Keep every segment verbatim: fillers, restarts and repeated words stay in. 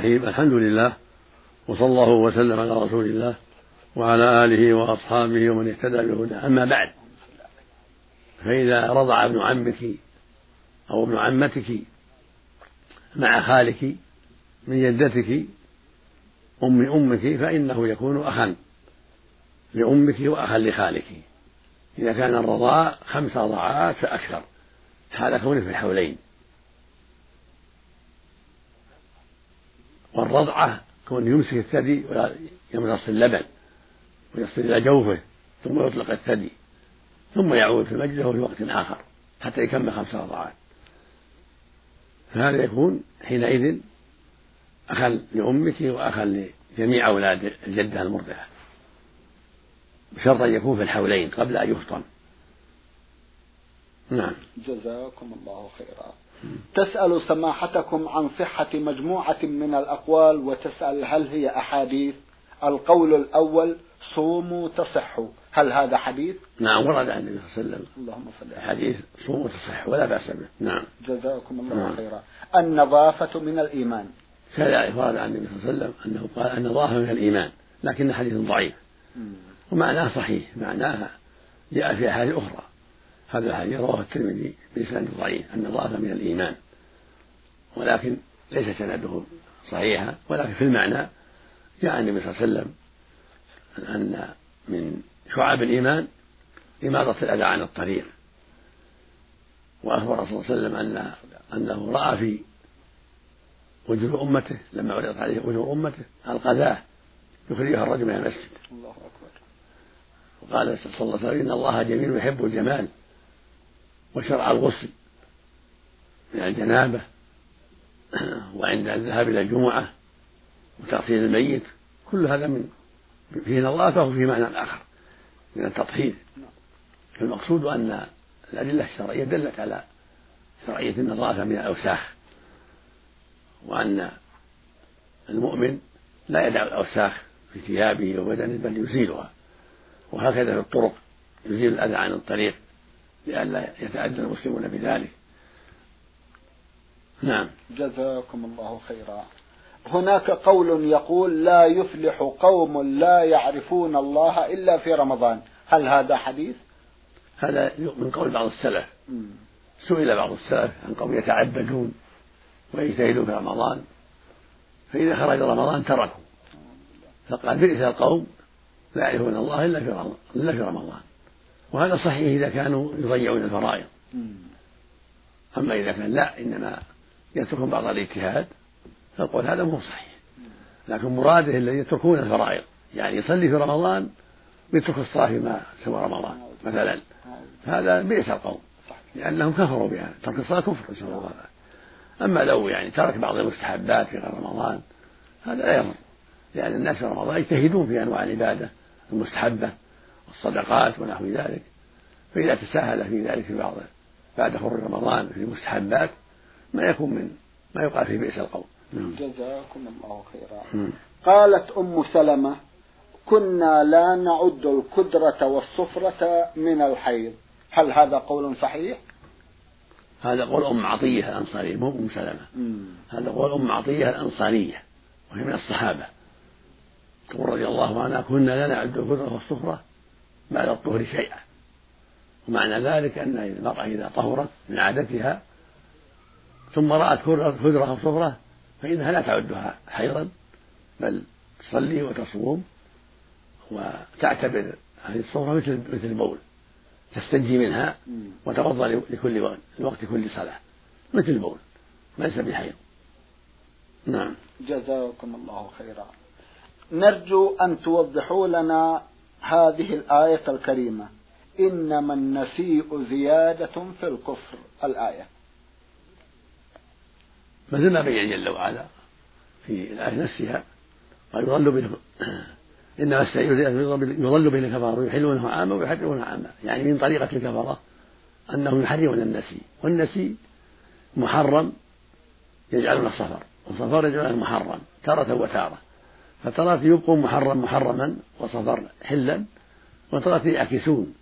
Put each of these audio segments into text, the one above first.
الرحيم. الحمد لله، وصلى الله وسلم على رسول الله وعلى آله وأصحابه ومن اهتدى بهداه. أما بعد، فإذا رضع ابن عمك أو ابن عمتك مع خالك من جدتك أم أمك فإنه يكون أخا لأمك وأخا لخالك إذا كان الرضاع خمس رضعات فأكثر حال كونه في الحولين. والرضعة كون يمسك الثدي ويمتص اللبن ويصل إلى جوفه ثم يطلق الثدي ثم يعود في مجلسه في وقت آخر حتى يكمل خمس رضعات، فهذا يكون حينئذ أخا لأمك وأخا لجميع أولاد الجدة المرضعة، بشرط أن يكون في الحولين قبل أن يفطم. نعم. جزاكم الله خيرا. تسأل سماحتكم عن صحة مجموعة من الأقوال وتسأل هل هي أحاديث. القول الأول: صوموا تصحوا، هل هذا حديث؟ نعم، ورد عن النبي صلى الله عليه وسلم اللهم صل على حديث صوموا تصحوا ولا بأس به. نعم. جزاكم الله نعم. خيرا. النظافة من الإيمان، كذلك ورد عن النبي صلى الله عليه وسلم أنه قال النظافة من الإيمان، لكن حديث ضعيف ومعناه صحيح، معناها جاء في أحاديث أخرى. هذا الحديث رواه الترمذي بإسناد ضعيف، النظافة من الإيمان، ولكن ليس سنده صحيحا، ولكن في المعنى جاء النبي صلى الله عليه وسلم أن من شعب الإيمان إماطة الأذى عن الطريق، وأخبر صلى الله عليه وسلم أن أنه رأى في وجوه أمته لما عرضت عليه وجوه أمته القذاة يخرجها الرجل من المسجد. الله أكبر. وقال صلى الله عليه وسلم إن الله جميل يحب الجمال، وشرع الغسل من الجنابة وعند الذهاب إلى الجمعة وتغسيل الميت، كل هذا من فيه نظافة وفيه معنى آخر من التطهير. المقصود أن الأدلة الشرعية دلت على شرعية النظافة من الأوساخ، وأن المؤمن لا يدع الأوساخ في ثيابه وبدنه بل يزيلها، وهكذا في الطرق يزيل الأذى عن الطريق لئلا يتأذى المسلمون بذلك. نعم. جزاكم الله خيرا. هناك قول يقول لا يفلح قوم لا يعرفون الله إلا في رمضان، هل هذا حديث؟ هذا من قول بعض السلف. م. سئل بعض السلف عن قوم يتعبدون ويجتهدون في رمضان فإذا خرج رمضان تركوا، فقال بئس القوم لا يعرفون الله إلا في رمضان, إلا في رمضان. وهذا صحيح إذا كانوا يضيعون الفرائض. أما إذا كان لا إنما يتركون بعض الاجتهاد فالقول هذا مو صحيح، لكن مراده الذي يتركون الفرائض، يعني يصلي في رمضان ويترك الصلاة فيما سوى رمضان مثلا، هذا بئس القوم لأنهم كفروا بها، ترك الصلاة كفر نسأل الله العافية. أما لو يعني ترك بعض المستحبات في غير رمضان هذا لا يضر، لأن الناس في رمضان يجتهدون في أنواع العبادة المستحبة والصدقات ونحو ذلك، فإذا تساهل في ذلك في بعض بعد خروج رمضان في المستحبات ما يكون من ما يقال في بئس القوم. جزاكم الله خيرا. قالت أم سلمة: كنا لا نعد الكدرة والصفرة من الحيض، هل هذا قول صحيح؟ هذا قول أم عطية الأنصارية مو أم سلمة. مم. هذا قول أم عطية الأنصارية وهي من الصحابة، تقول رضي الله عنها: كنا لا نعد الكدرة والصفرة بعد الطهر شيئا. ومعنى ذلك أن المرأة إذا طهرت من عادتها ثم رأت كدرة أو صفرة فإنها لا تعدها حيضا، بل تصلي وتصوم وتعتبر هذه الصفرة مثل مثل البول، تستنجي منها وتوضأ لكل وقت لوقت كل صلاة مثل البول، ليس بحيض. نعم. جزاكم الله خيرا. نرجو أن توضحوا لنا هذه الآية الكريمة: إنما النسيء زيادة في الكفر، الآية. مثل ما بين جل وعلا في الآية نفسها قال يضل بين إنما السيء يضل بين الكفار ويحلونه عاما ويحرمونه عاما، يعني من طريقة الكفرة أنهم يحرمون النسيء، والنسيء محرم يجعلون الصفر، والصفر يجعلون محرم تارة وتارة، فترات يبقوا محرم محرما وصفر حلا، وترات يعكسون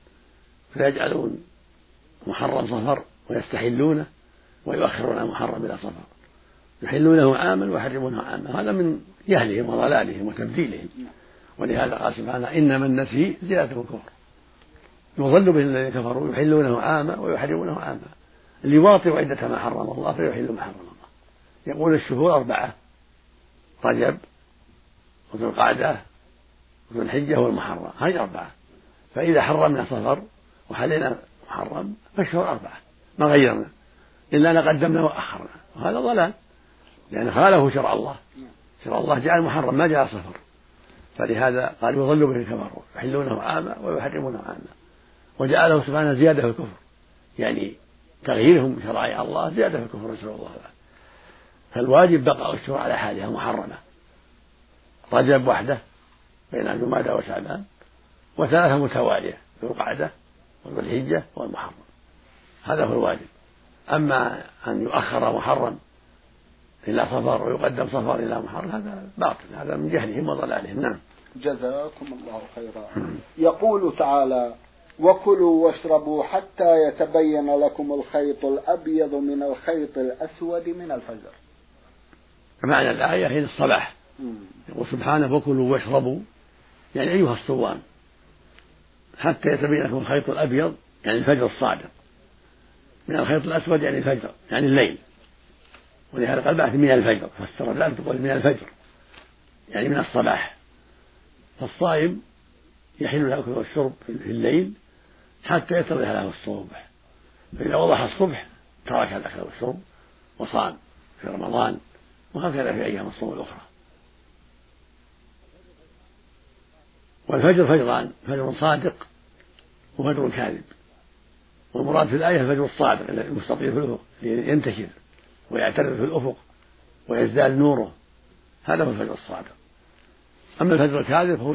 فيجعلون محرم صفر ويستحلونه ويؤخرون المحرم إلى صفر، يحلونه عاما ويحرمونه عاما، هذا من جهلهم وضلالهم وتبديلهم. ولهذا قال سبحانه إنما النسيء زيادة الكفر، يضل به الذين كفروا يحلونه عاما ويحرمونه عاما، اللي يواطئ عدة ما حرم الله فيحل ما حرم الله. يقول الشهور أربعة: رجب وذو القعدة وذو الحجة والمحرم، هذه أربعة. فإذا حرمنا صفر وحلينا محرم فالشهور أربعة ما غيرنا إلا أن قدمنا وأخرنا، وهذا ضلال لأن خالفه شرع الله. شرع الله جعل محرم ما جعل صفر، فلهذا قال يضل به الكفر يحلونه عاما ويحرمونه عاما، وجعله سبحانه زيادة في الكفر، يعني تغييرهم شرائع الله زيادة في الكفر نسأل الله العافية. فالواجب بقاء الشهور على حالها محرمة، رجب وحده بين جمادى وشعبان، وثلاثة متوالية ذو القعدة وذو الحجة والمحرم، هذا هو الواجب. أما أن يؤخر محرم إلى صفر ويقدم صفر إلى محرم هذا باطل، هذا من جهلهم وضلالهم. نعم. جزاكم الله خيرا. يقول تعالى: وكلوا واشربوا حتى يتبين لكم الخيط الأبيض من الخيط الأسود من الفجر. معنى الآية هي الصباح. يقول سبحانه: وكلوا واشربوا، يعني أيها الصوام، حتى يتبين لكم الخيط الأبيض يعني الفجر الصادق من الخيط الأسود يعني الفجر يعني الليل. ولهذا قال بعد من الفجر، فسر ذلك تقول من الفجر يعني من الصباح. فالصائم يحل له الأكل والشرب في الليل حتى يتضح له الصبح، فإذا وضح الصبح ترك الأكل والشرب وصام في رمضان، وهكذا في أيام الصوم الأخرى. والفجر فجران: فجر صادق وفجر كاذب. والمراد في الآية الفجر الصادق المستطيل في الأفق ينتشر ويعترض في الأفق ويزداد نوره، هذا هو الفجر الصادق. أما الفجر الكاذب هو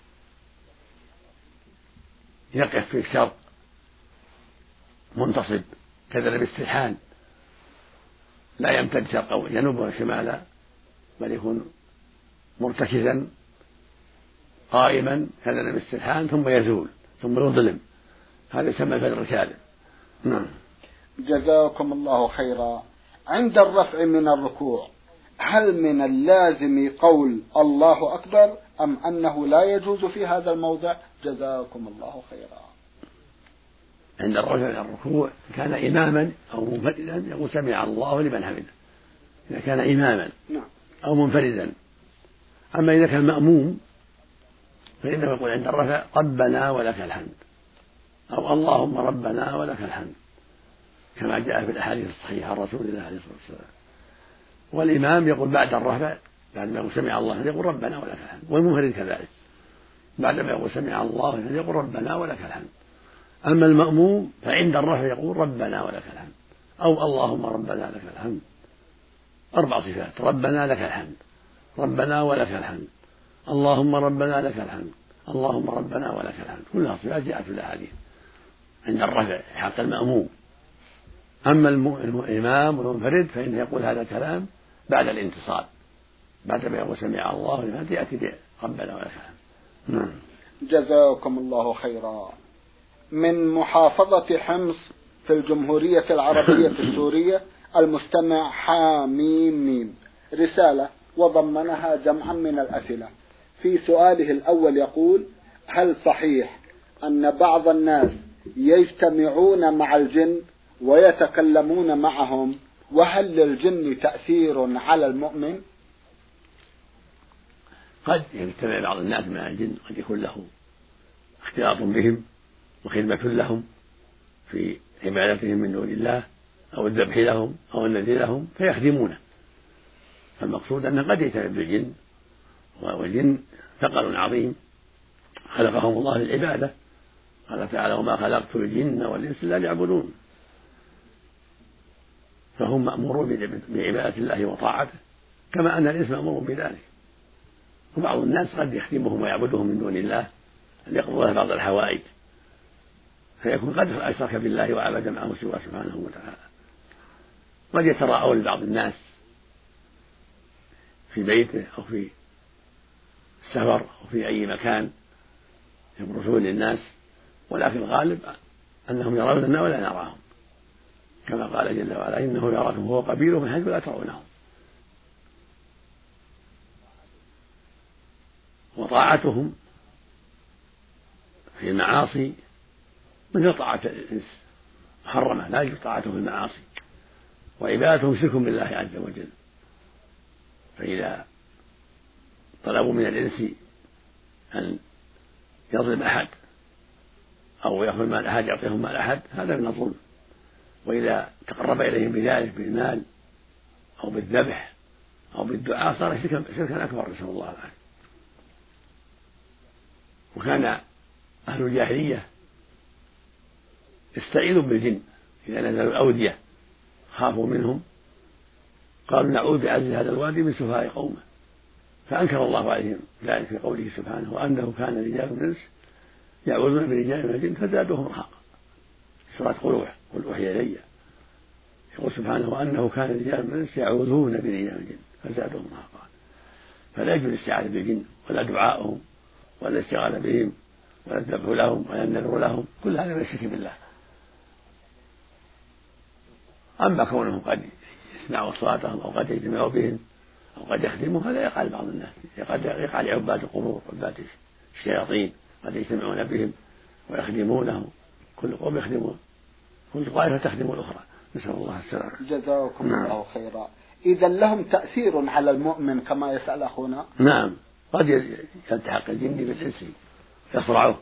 يقف في الشرق منتصب كذلك بالسرحان، لا يمتد شرقا وجنوبا وشمالا، بل يكون مرتكزا قائما كذلك بالسرحان ثم يزول ثم يظلم، هذا يسمى الفجر الكاذب. نعم. جزاكم الله خيرا. عند الرفع من الركوع هل من اللازم قول الله أكبر أم أنه لا يجوز في هذا الموضع؟ جزاكم الله خيرا. عند الرفع من الركوع كان إماما أو منفردا يقول سمع الله لمن حمده، إذا كان إماما أو منفردا. أما إذا كان مأموم فإنه يقول عند الرفع ربنا ولك الحمد أو اللهم ربنا ولك الحمد، كما جاء في الأحاديث الصحيحة عن رسول الله عليه الصلاة والسلام. والإمام يقول بعد الرفع بعد ما يقول سمع الله يقول ربنا ولك الحمد، والمنفرد كذلك بعد ما يقول سمع الله يقول ربنا ولك الحمد. أما المأموم فعند الرفع يقول ربنا ولك الحمد أو اللهم ربنا لك الحمد، أربع صفات: ربنا لك الحمد، ربنا ولك الحمد، اللهم ربنا لك الحمد، اللهم ربنا ولك الحمد، كلها صفات جاءت في الأحاديث عند الرفع حق المأموم. أما الإمام والمنفرد فإنه يقول هذا الكلام بعد الانتصاب، بعد ما يقول سمع الله لمن يأتي بربنا ولك الحمد. نعم. جزاكم الله خيرا. من محافظة حمص في الجمهورية العربية السورية المستمع حاميم ميم رسالة وضمنها جمعا من الأسئلة. في سؤاله الأول يقول: هل صحيح أن بعض الناس يجتمعون مع الجن ويتكلمون معهم، وهل للجن تأثير على المؤمن؟ قد يجتمع بعض الناس مع الجن، قد يكون له اختلاط بهم وخدمة لهم في عبادتهم من دون الله أو الذبح لهم أو النذر لهم فيخدمونه. فالمقصود أنه قد يجتمع بالجن، والجن ثقل عظيم خلقهم الله للعبادة، قال تعالى: وما خلقت الجن والإنس إلا ليعبدون. فهم مأمورون بعبادة الله وطاعته كما أن الإنس مأمور بذلك. وبعض الناس قد يخدمهم ويعبدهم من دون الله أن يقضوا له بعض الحوائج، فيكون قد أشرك بالله وعبد معه سواه سبحانه وتعالى. قد يتراءون لبعض الناس في بيته أو في السفر أو في أي مكان يبرزون للناس، ولكن الغالب أنهم يروننا ولا نراهم، كما قال جل وعلا: إنه يراكم هو قبيله من حيث لا ترونهم. وطاعتهم في المعاصي مثل طاعة الإنس محرمة، لا يجوز طاعتهم في المعاصي، وعبادتهم شرك بالله عز وجل. فإذا طلبوا من الإنس أن يظلم أحد أو يأخذ مال أحد يعطيهم مال أحد هذا من الظلم، وإذا تقرب إليهم بذلك بالمال أو بالذبح أو بالدعاء صار شركا أكبر، نسأل الله العافية. وكان أهل الجاهلية يستعيذون بالجن إذا نزلوا الأودية خافوا منهم قالوا نعوذ بعز هذا الوادي من سفهاء قومه، فأنكر الله عليهم ذلك في قوله سبحانه وأنه كان رجال من الإنس يعوذون برجال من الجن فزادوهم رهقا. سورة قل أوحي إلي يقول سبحانه وأنه كان رجال من الإنس يعوذون برجال من الجن فزادوهم رهقا. فلا يجوز الاستعاذة بالجن ولا دعاؤهم ولا الاستغاثة بهم ولا الذبح لهم ولا النذر لهم، كل هذا من الشرك بالله. أما كونهم قد يسمعوا أصواتهم أو قد يجتمعوا بهم أو قد يخدموا هذا يقع لبعض الناس، قد يقع لعباد القبور وعباد الشياطين قد يجتمعون بهم ويخدمونهم، كل قوم يخدمون كل طائفة تخدم الأخرى، نسأل الله السلامة. جزاكم نعم. الله خيرا. إذا لهم تأثير على المؤمن كما يسأل أخونا؟ نعم، قد يلتحق الجن بالإنس يصرعه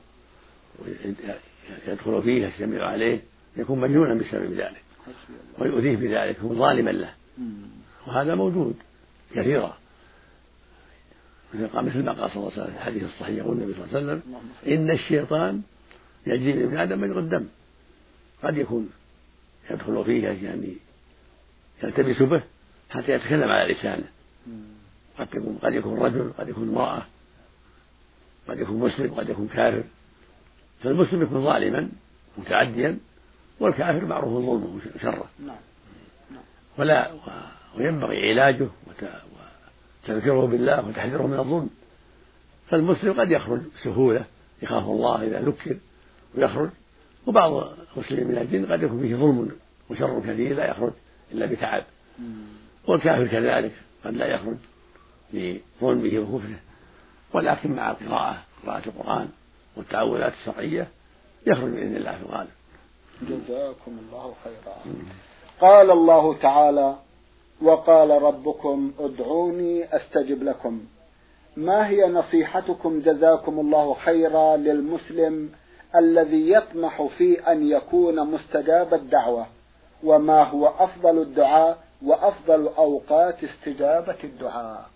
ويدخل فيه يجتمع عليه يكون مجنونا بسبب ذلك ويؤذيه بذلك هو ظالما له، وهذا موجود كثيرا مثل ما قال صلى الله عليه وسلم في الحديث الصحيح يقول النبي صلى الله عليه وسلم إن الشيطان يجري من ابن آدم مجرى الدم، قد يكون يدخل فيه يعني يلتبس به حتى يتكلم على لسانه، قد يكون قد يكون رجل قد يكون امرأة قد يكون مسلم قد يكون كافر، فالمسلم يكون ظالما متعديا والكافر معروف ظلمه وشره، ولا وينبغي علاجه وتذكيره بالله وتحذيره من الظلم. فالمسلم قد يخرج بسهولة يخاف الله إذا ذكر ويخرج، وبعض المسلمين من الجن قد يكون فيه ظلم وشر كثير لا يخرج إلا بتعب، والكافر كذلك قد لا يخرج لظلمه وكفره، ولكن مع القراءة قراءة القرآن والتعوذات الشرعية يخرج بإذن الله في الغالب. جزاكم الله خيرا. قال الله تعالى وقال ربكم ادعوني أستجب لكم. ما هي نصيحتكم جزاكم الله خيرا للمسلم الذي يطمح في أن يكون مستجاب الدعوة، وما هو أفضل الدعاء وأفضل أوقات استجابة الدعاء؟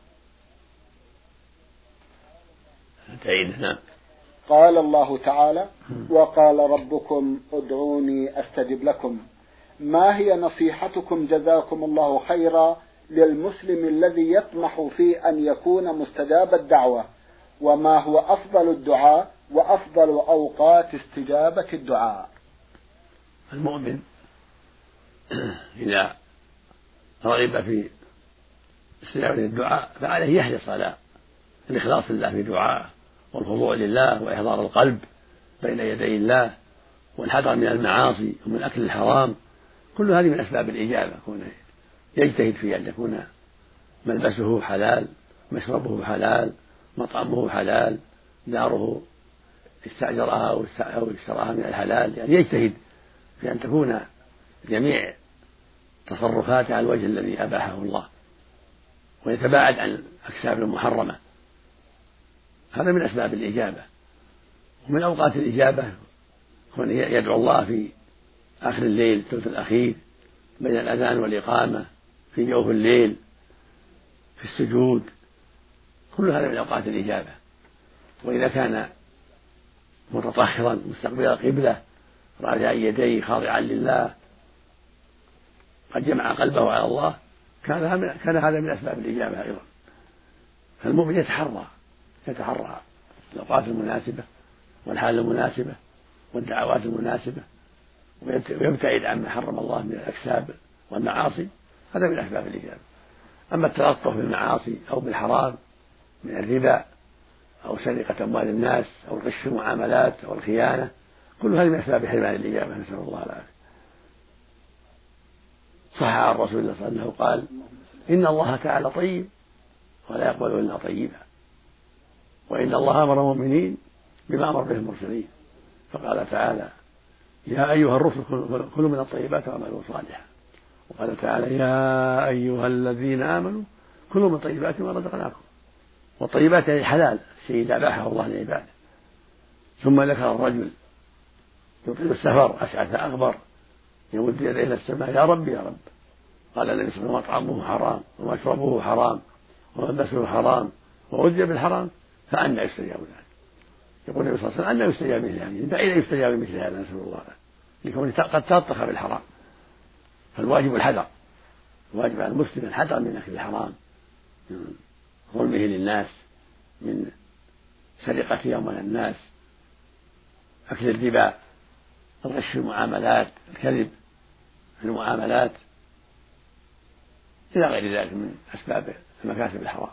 قال الله تعالى وقال ربكم ادعوني أستجب لكم. ما هي نصيحتكم جزاكم الله خيرا للمسلم الذي يطمح في أن يكون مستجاب الدعوة، وما هو أفضل الدعاء وأفضل أوقات استجابة الدعاء؟ المؤمن إذا رغب في استجابة الدعاء فعليه يحرص على الإخلاص لله في دعائه والخضوع لله وإحضار القلب بين يدي الله والحذر من المعاصي ومن أكل الحرام، كل هذه من أسباب الإجابة. كونه يجتهد في أن يكون ملبسه حلال مشربه حلال مطعمه حلال داره استأجرها أو اشتراها من الحلال، يعني يجتهد في أن تكون جميع تصرفاته على الوجه الذي أباحه الله ويتباعد عن الأكساب المحرمة، هذا من أسباب الإجابة. ومن أوقات الإجابة كون يدعو الله في آخر الليل الثلث الأخير بين الأذان والإقامة في جوف الليل في السجود، كل هذا من أوقات الإجابة. وإذا كان متطهرا مستقبل القبلة راجعا يديه خاضعا لله قد جمع قلبه على الله كان هذا من أسباب الإجابة أيضا. فالمؤمن يتحرى يتحرى الأوقات المناسبة والحال المناسبة والدعوات المناسبة ويبتعد عما حرم الله من الأكساب والمعاصي، هذا من أسباب الإجابة. أما التلطف بالمعاصي أو بالحرام من الربا أو سرقة أموال الناس أو الغش في المعاملات أو الخيانة، كل هذه من أسباب حرمان الإجابة، نسأل الله العافية. صح عن رسول الله صلى الله عليه وسلم قال إن الله تعالى طيب ولا يقبل إلا طيبا، وإن الله أمر المؤمنين بما أمر به المرسلين، فقال تعالى: يا أيها الرسل كلوا من الطيبات واعملوا صالحا. وقال تعالى: يا أيها الذين آمنوا كلوا من طيبات ما رزقناكم. والطيبات يعني حلال، شيء إذا أباحه الله لعباده. ثم ذكر الرجل يطيل السفر أشعث أغبر يمد يديه إلى السماء: يا رب يا رب. قال النبي صلى الله عليه وسلم: مطعمه حرام ومشربه حرام وملبسه حرام وغذي بالحرام فأنى يستجاب له. يقول النبي صلى الله عليه وسلم: أنى يستجاب مثل هذه؟ أين يستجاب مثل هذا؟ نسأل الله لكونه قد تلطخ بالحرام. فالواجب الحذر، الواجب على المسلم الحذر من أكل الحرام، من ظلمه للناس، من سرقة أموال الناس، أكل الربا، الغش في المعاملات، الكذب في المعاملات، إلى غير ذلك من أسباب المكاسب الحرام.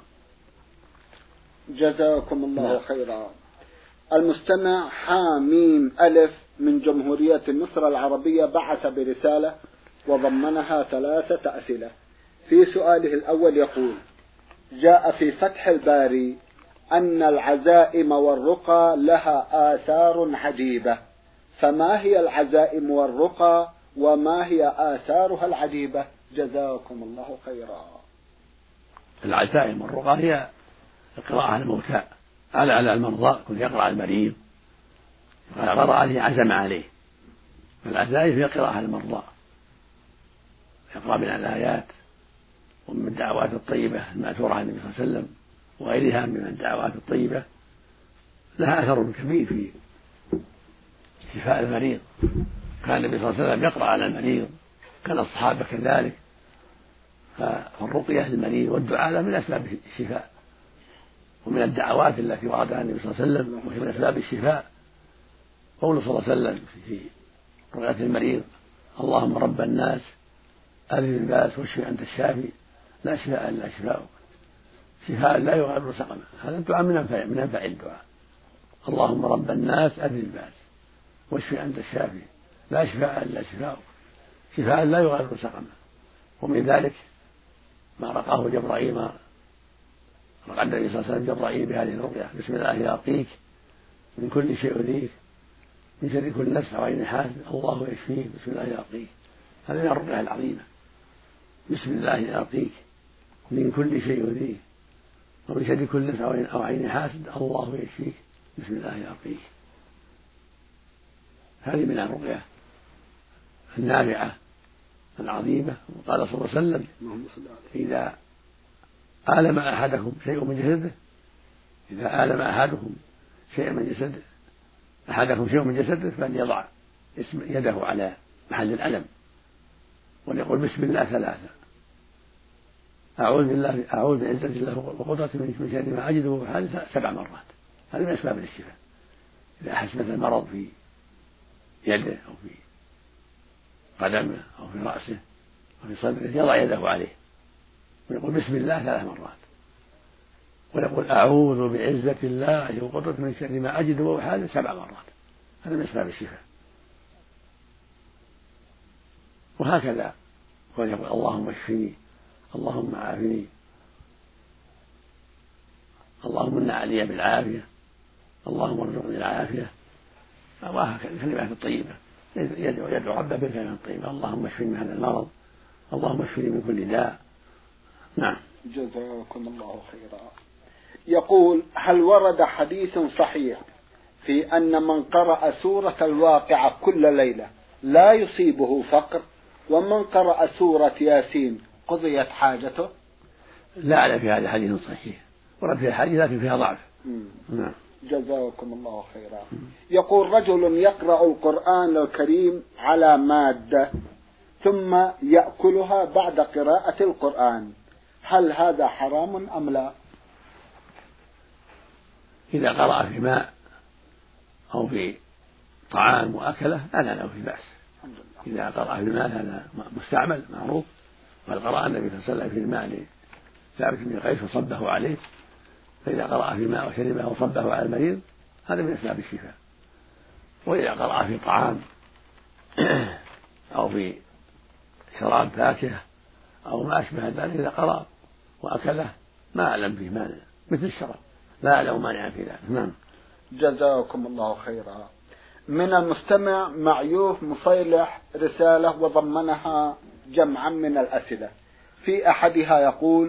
جزاكم الله خيرا. المستمع حاميم ألف من جمهورية مصر العربية بعث برسالة وضمنها ثلاثة أسئلة. في سؤاله الأول يقول: جاء في فتح الباري أن العزائم والرقى لها آثار عجيبة، فما هي العزائم والرقى وما هي آثارها العجيبة؟ جزاكم الله خيرا. العزائم والرقى هي القراءة على الموتى، على على المرضى، كل يقرأ على المريض، قال قرأ عليه عزم عليه. العزائم هي قراءة على المرضى، يقرأ من الآيات ومن الدعوات الطيبة المأثورة عن النبي صلى الله عليه وسلم وغيرها من الدعوات الطيبة، لها أثر كبير في شفاء المريض. كان النبي صلى الله عليه وسلم يقرأ على المريض، كان الصحابة كذلك. فالرقية للمريض والدعاء له من أسباب الشفاء، ومن الدعوات التي وردها النبي صلى الله عليه وسلم وهي من أسباب الشفاء قوله صلى الله عليه وسلم في رقية المريض: اللهم رب الناس أذهب الباس واشفي أنت الشافي لا شفاء إلا شفاؤك شفاء لا يغادر سقما. هذا الدعاء من أنفع من أنفع الدعاء. اللهم رب الناس أذهب الباس واشفي أنت الشافي لا شفاء إلا شفاؤك شفاء لا يغادر سقما. ومن ذلك ما رقاه جبرائيل، ما رقى النبي صلى الله عليه وسلم جبرائيل بهذه الرقية: بسم الله يرقيك من كل شيء يؤذيك من شر كل نفس وعين حاسد الله يشفيك بسم الله يرقيك. هذه من الرقية العظيمة: بسم الله يرقيك من كل شيء يؤذيك ومن شر كل نفس أو عين حاسد الله يشفيك بسم الله يرقيك. هذه من الرقية النافعة العظيمة. وقال صلى الله عليه وسلم: إذا آلم أحدكم شيء من جسده إذا آلم أحدكم شيء من جسده أحدكم شيء من جسده فليضع يده على محل الألم وليقول بسم الله ثلاثة: أعوذ بالله أعوذ بعزة الله وقدرته من شر ما أجد وحادث سبع مرات. هذا من أسباب الشفاء. إذا أحس مثل المرض في يده أو في قدمه أو في رأسه أو في صدره يضع يده عليه ويقول بسم الله ثلاث مرات ويقول أعوذ بعزة الله وقدرته من شر ما أجد وأحاذر سبع مرات. هذا من أسباب الشفاء. وهكذا ويقول اللهم اشفني اللهم عافني اللهم من علي بالعافية اللهم ارزقني العافية. وهكذا الكلمات الطيبة يدعو, يدعو ربه بالكلمات الطيبة: اللهم اشفني من هذا المرض اللهم اشفني من كل داء. نعم. جزاكم الله خيرا. يقول: هل ورد حديث صحيح في أن من قرأ سورة الواقعة كل ليلة لا يصيبه فقر، ومن قرأ سورة ياسين قضيت حاجته؟ لا أعلم في هذا حديث صحيح، ورد فيها حديث لكن فيها ضعف. نعم. جزاكم الله خيرا. يقول: رجل يقرأ القرآن الكريم على مادة ثم يأكلها بعد قراءة القرآن، هل هذا حرام أم لا؟ إذا قرأ في ماء أو في طعام وأكله فلا له في بأس. إذا قرأ في الماء هذا مستعمل معروف، بل قرأ النبي صلى الله عليه وسلم في الماء لثابت بن قيس وصبه عليه، فإذا قرأ في الماء وشربه وصبه على المريض هذا من أسباب الشفاء. وإذا قرأ في طعام أو في شراب فاكهة أو ما أشبه ذلك إذا قرأ وأكله ما أعلم فيه مانع مثل الشراب، لا أعلم مانعا في ذلك. نعم. جزاكم الله خيرا. من المستمع معيوف مصيلح رسالة وضمنها جمعا من الأسئلة. في أحدها يقول: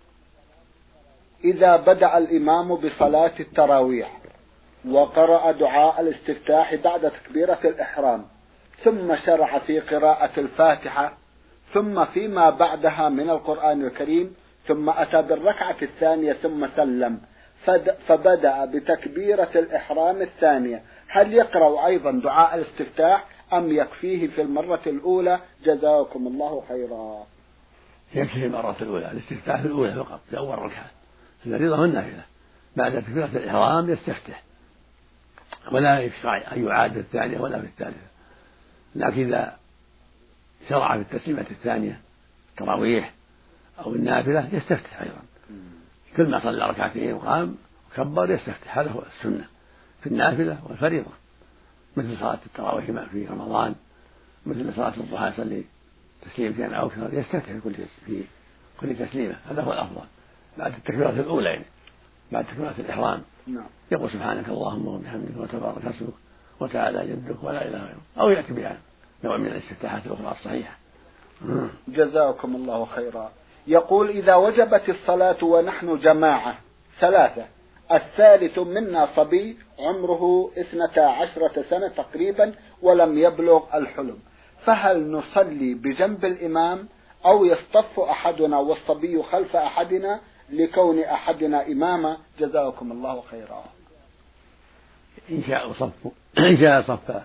إذا بدأ الإمام بصلاة التراويح وقرأ دعاء الاستفتاح بعد تكبيرة الإحرام ثم شرع في قراءة الفاتحة ثم فيما بعدها من القرآن الكريم ثم أتى بالركعة الثانية ثم سلم فبدأ بتكبيرة الإحرام الثانية، هل يقرأ أيضا دعاء الاستفتاح أم يكفيه في المرة الأولى؟ جزاكم الله خيرا. يكفي المرة الأولى، الاستفتاح في الأولى فقط في أول ركعة، الفريضة والنافلة. بعد تكبيرة الإحرام يستفتح ولا يشرع أن يعاد في الثانية ولا في الثالثة. لكن إذا شرع في التسليمة الثانية التراويح أو النافلة يستفتح أيضا، كل ما صلى ركعتين وقام وكبر يستفتح. هذا هو السنة في النافلة والفريضة، مثل صلاة التراويح في رمضان، مثل صلاة الضحى يصلي تسليمتين أو أكثر يستفتح في كل في كل تسليمة. هذا هو الأفضل بعد التكبيرة الأولى، يعني بعد تكبيرة الإحرام يقول سبحانك اللهم وبحمدك وتبارك اسمك وتعالى جدك ولا إله غيرك، أو يأتي بها نوع من الاستفتاحات الأخرى الصحيحة. جزاكم الله خيرا. يقول: إذا وجبت الصلاة ونحن جماعة ثلاثة، الثالث منا صبي عمره اثنتا عشرة سنة تقريبا ولم يبلغ الحلم، فهل نصلي بجنب الإمام أو يصطف أحدنا والصبي خلف أحدنا لكون أحدنا إماما؟ جزاكم الله خيرا. إن شاء صف إن شاء صف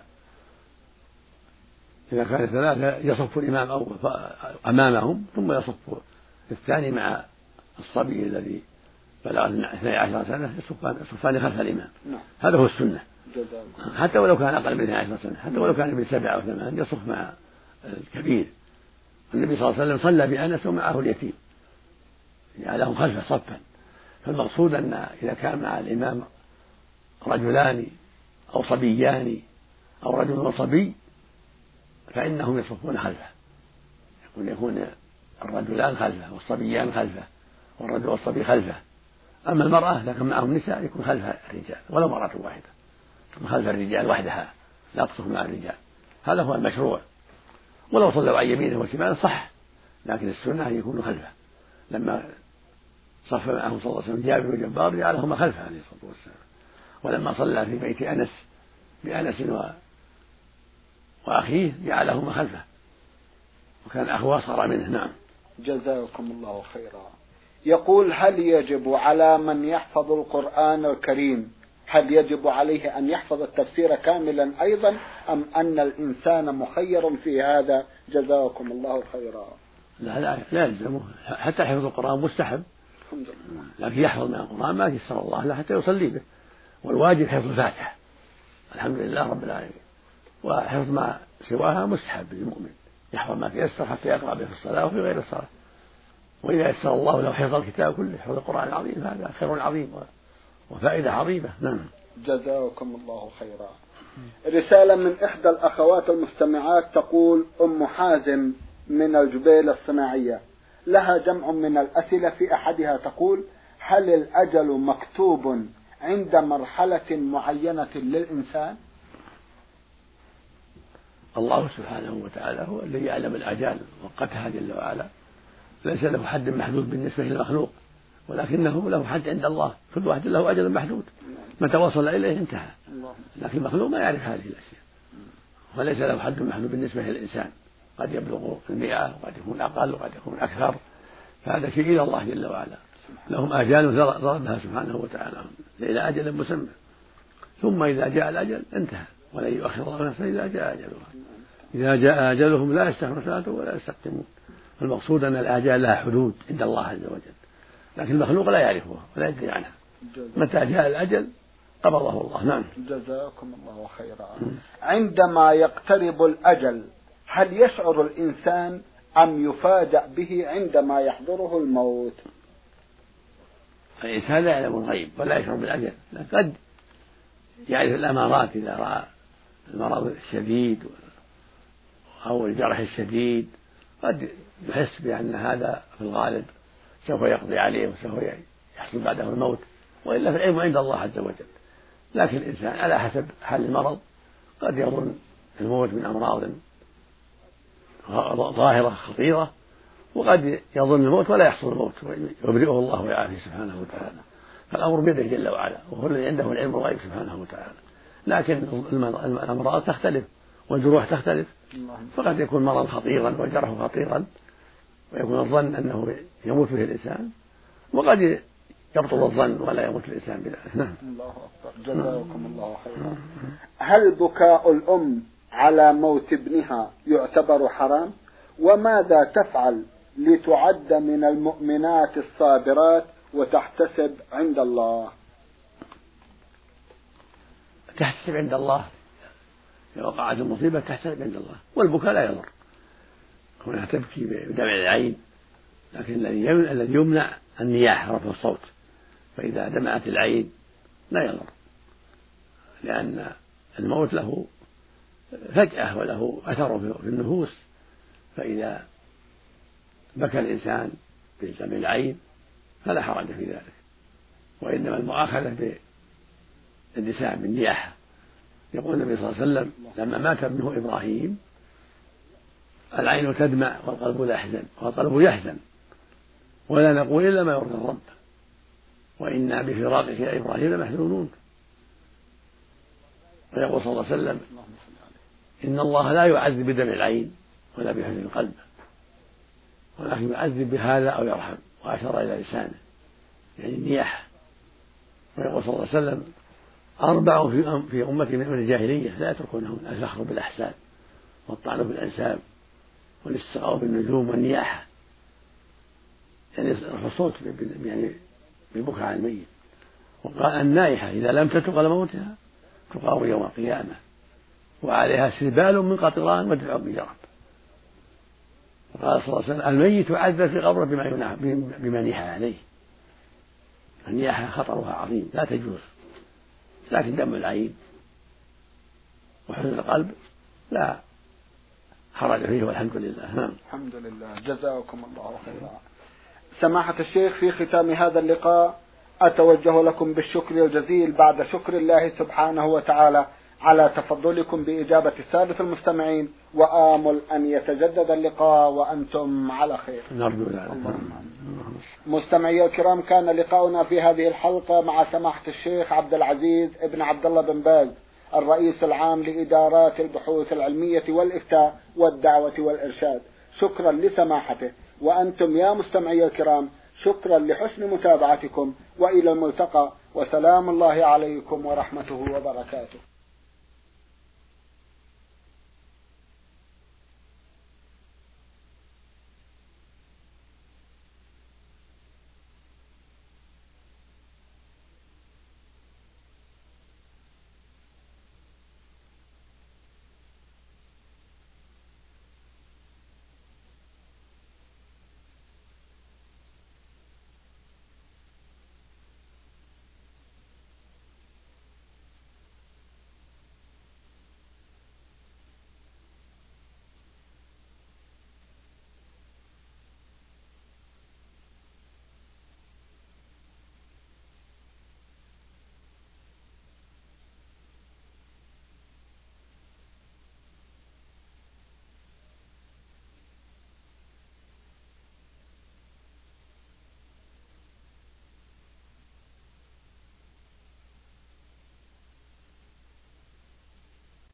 إذا كان ثلاثة يصف الإمام أو أمامهم ثم يصف الثاني مع الصبي الذي بلغ اثنتي عشرة سنة يصفان خلف الإمام. نعم. هذا هو السنة، حتى ولو كان أقل من اثنتي عشرة سنة، حتى ولو كان من سبعة أو ثمان يصف مع الكبير. النبي صلى الله عليه وسلم صلى بأنس ومعه اليتيم جعلهم خلفه صفا. فالمقصود أن إذا كان مع الإمام رجلان أو صبيان أو رجل وصبي فإنهم يصفون خلفه، يكون يكون الرجلان خلفه والصبيان خلفه والرجل والصبي خلفه. أما المرأة لكن معهم نساء يكون خلفها الرجال ولو مرأة واحدة، تكون خلف الرجال وحدها لا تصف مع الرجال. هذا هو المشروع. ولو صلوا عن يمينه وشماله صح، لكن السنة أن يكونوا خلفه. لما صف معه صلى الله عليه وسلم جابر وجبار جعلهما خلفه عليه الصلاة والسلام. ولما صلى في بيت أنس بأنس و... وأخيه جعلهما خلفه، وكان أخوه أصغر منه. نعم. جزاكم الله خيرا. يقول: هل يجب على من يحفظ القرآن الكريم هل يجب عليه أن يحفظ التفسير كاملا أيضا أم أن الإنسان مخير في هذا؟ جزاكم الله خيرا. لا لا لا يلزمه، حتى حفظ القرآن مستحب، لكن يحفظ من القرآن ما يسر الله له حتى يصلي به. والواجب حفظ الفاتحة الحمد لله رب العالمين، وحفظ ما سواها مستحب للمؤمن، يحفظ ما تيسر حتى يقرأ به في الصلاة وفي غير الصلاة. وإذا يسر الله له حفظ الكتاب كله حفظ القرآن العظيم هذا خير عظيم وفائدة عظيمة. نعم. جزاكم الله خيرا. رسالة من إحدى الأخوات المستمعات تقول: أم حازم من الجبيل الصناعية، لها جمع من الأسئلة. في أحدها تقول: هل الأجل مكتوب عند مرحلة معينة للإنسان؟ الله سبحانه وتعالى هو الذي يعلم الأجال وقتها جل وعلا، ليس له حد محدود بالنسبة للمخلوق، ولكنه له حد عند الله، كل واحد له أجل محدود متى وصل إليه انتهى. لكن المخلوق ما يعرف هذه الأشياء، وليس له حد محدود بالنسبة للإنسان، قد يبلغ المئة وقد يكون أقل وقد يكون أكثر، فهذا شيء إلى الله جل وعلا. لهم آجال ضربها سبحانه وتعالى إلى أجل مسمى، ثم إذا جاء الأجل انتهى، ولن يؤخر الله نفسا إذا جاء أجلها. إذا جاء أجلهم لا يستأخرون ساعة ولا يستقدمون. المقصود أن الآجال لها حدود عند الله عز وجل، لكن المخلوق لا يعرفها ولا يدري عنها. متى جاء الأجل قبضه الله. نعم. جزاكم الله خيرا. عندما يقترب الأجل هل يشعر الإنسان أم يفاجأ به عندما يحضره الموت؟ الإنسان لا يعلم الغيب ولا يشعر بالأجل، قد يعرف الأمارات إذا رأى المرض الشديد أو الجرح الشديد، قد يحس بأن هذا في الغالب سوف يقضي عليه وسوف يحصل بعده الموت، وإلا فالعلم عند الله عز وجل. لكن الإنسان على حسب حال المرض قد يظن الموت من أمراض ظاهرة خطيرة، وقد يظن الموت ولا يحصل الموت ويبرئه الله ويعافيه سبحانه وتعالى. فالأمر بيده جل وعلا، وهو الذي عنده العلم الغيب سبحانه وتعالى. لكن الأمراض تختلف والجروح تختلف، فقد يكون مرض خطيرا والجرح خطيرا ويكون الظن أنه يموت به الإنسان، وقد يبطل الظن ولا يموت الإنسان بذلك. نعم. الله أكبر. جزاكم الله خيرا. هل بكاء الأم على موت ابنها يعتبر حرام؟ وماذا تفعل لتعد من المؤمنات الصابرات وتحتسب عند الله؟ تحتسب عند الله إذا وقعت المصيبة، تحتسب عند الله، والبكاء لا يضر، كونها تبكي بدمع العين، لكن الذي يمنع النياح رفع الصوت، فإذا دمعت العين لا يضر، لأن الموت له فجأة وله أثر في النفوس، فإذا بكى الإنسان بدمع العين فلا حرج في ذلك، وإنما المؤاخذة بالنساء بالنياحة. يقول النبي صلى الله عليه وسلم لما مات ابنه إبراهيم العين تدمع والقلب لا يحزن، والقلب يحزن ولا نقول إلا ما يرضي الرب، وإنا بفراقك يا إبراهيم لمحزونون. ويقول صلى الله عليه وسلم إن الله لا يعذب بدمع العين ولا بحزن القلب، ولكن يعذب بهذا أو يرحم، وأشار إلى لسانه يعني النياحة. ويقول صلى الله عليه وسلم أربع في أمتي من أمر الجاهلية لا يتركونهن: الفخر بالأحساب، والطعن بالأنساب، والاستسقاء بالنجوم، والنياحة يعني رفع الصوت يعني بالبكاء على الميت. وقال النائحة إذا لم تتق على موتها تقام يوم القيامة وعليها سربال من قطران ودرع من جرب. وقال صلى الله عليه وسلم الميت يعذب في قبره بما بما نيح عليه. النياحة خطرها عظيم لا تجوز، لكن دم العين وحزن القلب لا حرج فيه والحمد لله. نعم. الحمد لله. جزاكم الله خيرا. سماحة الشيخ، في ختام هذا اللقاء أتوجه لكم بالشكر الجزيل بعد شكر الله سبحانه وتعالى على تفضلكم بإجابة السادة المستمعين، وآمل أن يتجدد اللقاء وأنتم على خير. نرجو ذلك. مستمعي الكرام، كان لقاؤنا في هذه الحلقة مع سماحة الشيخ عبد العزيز ابن عبد الله بن باز، الرئيس العام لإدارات البحوث العلمية والإفتاء والدعوة والإرشاد. شكرا لسماحته، وأنتم يا مستمعي الكرام شكرا لحسن متابعتكم، وإلى الملتقى، وسلام الله عليكم ورحمته وبركاته.